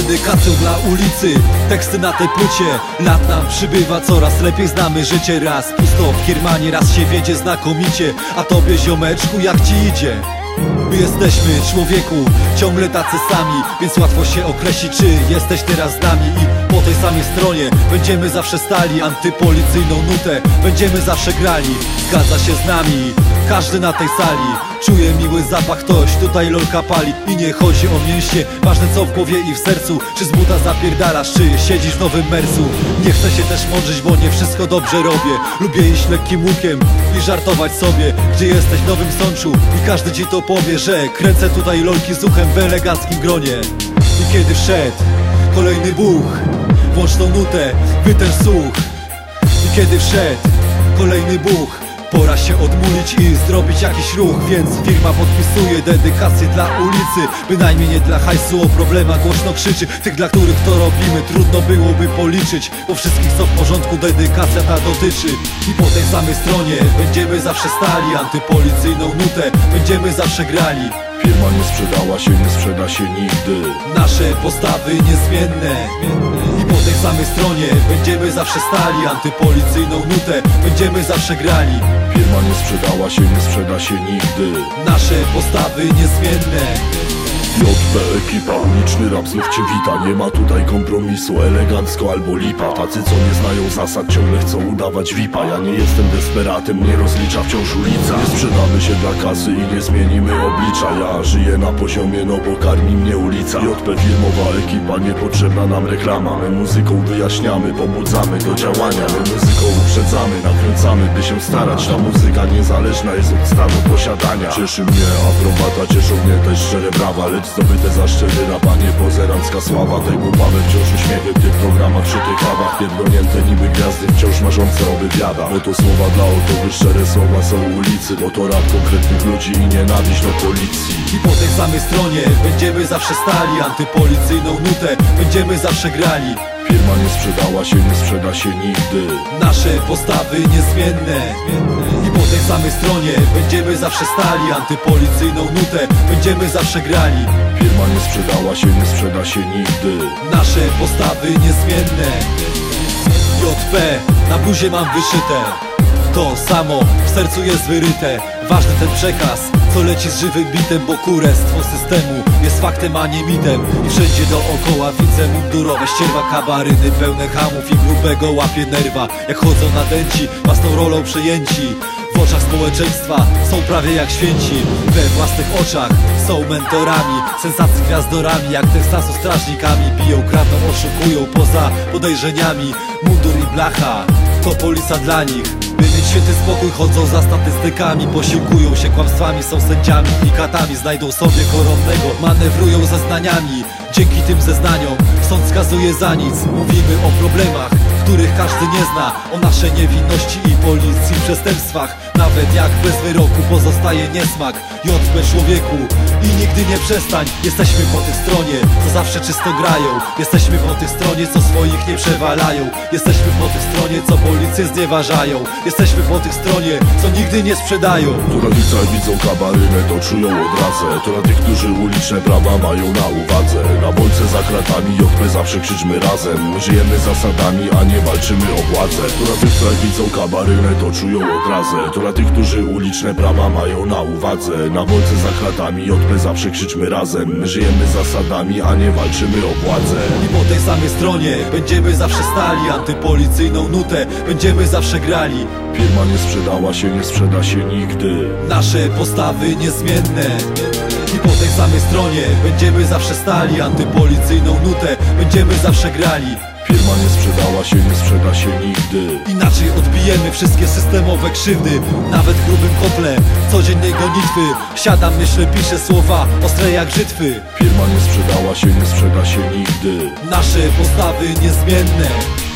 dedykacją dla ulicy. Teksty na tej płycie, lat nam przybywa, coraz lepiej znamy życie. Raz pusto w Kiermanie, raz się wiedzie znakomicie. A tobie, ziomeczku, jak ci idzie? My jesteśmy, człowieku, ciągle tacy sami, więc łatwo się określić, czy jesteś teraz z nami. I po tej samej stronie będziemy zawsze stali, antypolicyjną nutę będziemy zawsze grali. Zgadza się z nami każdy na tej sali, czuje miły zapach, ktoś tutaj lolka pali. I nie chodzi o mięśnie, ważne co w głowie i w sercu. Czy z buta zapierdalasz, czy siedzisz w nowym mersu? Nie chcę się też mądrzyć, bo nie wszystko dobrze robię. Lubię iść lekkim łukiem i żartować sobie, gdzie jesteś w Nowym Sączu i każdy ci to powie, że kręcę tutaj lolki z uchem w eleganckim gronie. I kiedy wszedł kolejny buch, włącz tą nutę, wytęż słuch. I kiedy wszedł kolejny buch, pora się odmulić i zrobić jakiś ruch. Więc firma podpisuje dedykację dla ulicy, bynajmniej nie dla hajsu, o problemach głośno krzyczy. Tych, dla których to robimy, trudno byłoby policzyć, bo wszystkich co w porządku dedykacja ta dotyczy. I po tej samej stronie będziemy zawsze stali, antypolicyjną nutę będziemy zawsze grali. Firma nie sprzedała się, nie sprzeda się nigdy. Nasze postawy niezmienne. I po tej samej stronie będziemy zawsze stali, antypolicyjną nutę będziemy zawsze grali. Firma nie sprzedała się, nie sprzeda się nigdy. Nasze postawy niezmienne. JP ekipa, uliczny rap znów cię wita. Nie ma tutaj kompromisu, elegancko albo lipa. Tacy co nie znają zasad ciągle chcą udawać VIP-a. Ja nie jestem desperatem, nie rozlicza wciąż ulica. Nie sprzedamy się dla kasy i nie zmienimy oblicza. Ja żyję na poziomie, no bo karmi mnie ulica. JP filmowa ekipa, niepotrzebna nam reklama. My muzyką wyjaśniamy, pobudzamy do działania. My muzyką uprzedzamy, nakręcamy, by się starać. Ta muzyka niezależna jest od stanu posiadania. Cieszy mnie aprobata, cieszą mnie też szczere brawa, lecz zdobyte za szczery rap, a nie pozerancka sława. Tej głupawe wciąż uśmiechy w tych programach, przy tych kawach. Pierdolnięte niby gwiazdy, wciąż marzące o wywiadach. Bo to słowa dla autorzy, szczere słowa są ulicy. Bo to rap konkretnych ludzi i nienawiść do policji. I po tej samej stronie będziemy zawsze stali, antypolicyjną nutę będziemy zawsze grali. Firma nie sprzedała się, nie sprzeda się nigdy. Nasze postawy niezmienne. I po tej samej stronie będziemy zawsze stali, antypolicyjną nutę będziemy zawsze grali. Firma nie sprzedała się, nie sprzeda się nigdy. Nasze postawy niezmienne. JP, na bluzie mam wyszyte to samo, w sercu jest wyryte. Ważny ten przekaz, co leci z żywym bitem, bo kurestwo systemu jest faktem, a nie mitem. I wszędzie dookoła widzę mundurowe ścierwa, kabaryny pełne hamów i grubego łapie nerwa. Jak chodzą nadęci, własną rolą przejęci, w oczach społeczeństwa są prawie jak święci. We własnych oczach są mentorami, sensacji gwiazdorami, jak Teksasu strażnikami. Biją, kradną, oszukują poza podejrzeniami. Mundur i blacha to polisa dla nich. By mieć święty spokój, chodzą za statystykami, posiłkują się kłamstwami, są sędziami i katami. Znajdą sobie koronnego, manewrują zeznaniami. Dzięki tym zeznaniom sąd skazuje za nic. Mówimy o problemach, których każdy nie zna, o naszej niewinności i policji, przestępstwach. Nawet jak bez wyroku pozostaje niesmak. JP człowieku i nigdy nie przestań. Jesteśmy po tej stronie, co zawsze czysto grają. Jesteśmy po tej stronie, co swoich nie przewalają. Jesteśmy po tej stronie, co policję znieważają. Jesteśmy po tej stronie, co nigdy nie sprzedają. To dla tych, co widzą kabarynę, to czują odrazę. To dla tych, którzy uliczne prawa mają na uwadze. Na bolce za kratami JP zawsze krzyczmy razem. Żyjemy zasadami, a nie walczymy o władzę. To dla tych, co widzą kabarynę, to czują odrazę. To dla tych, którzy uliczne prawa mają na uwadze. Na bolce za kratami JP zawsze krzyczmy razem. My żyjemy zasadami, a nie walczymy o władzę. I po tej samej stronie będziemy zawsze stali, antypolicyjną nutę będziemy zawsze grali. Firma nie sprzedała się, nie sprzeda się nigdy. Nasze postawy niezmienne. I po tej samej stronie będziemy zawsze stali, antypolicyjną nutę będziemy zawsze grali. Firma nie sprzedała się, nie sprzeda się nigdy. Inaczej odbijemy wszystkie systemowe krzywdy. Nawet grubym kotle codziennej gonitwy. Siadam, myślę, piszę słowa ostre jak brzytwy. Firma nie sprzedała się, nie sprzeda się nigdy. Nasze postawy niezmienne.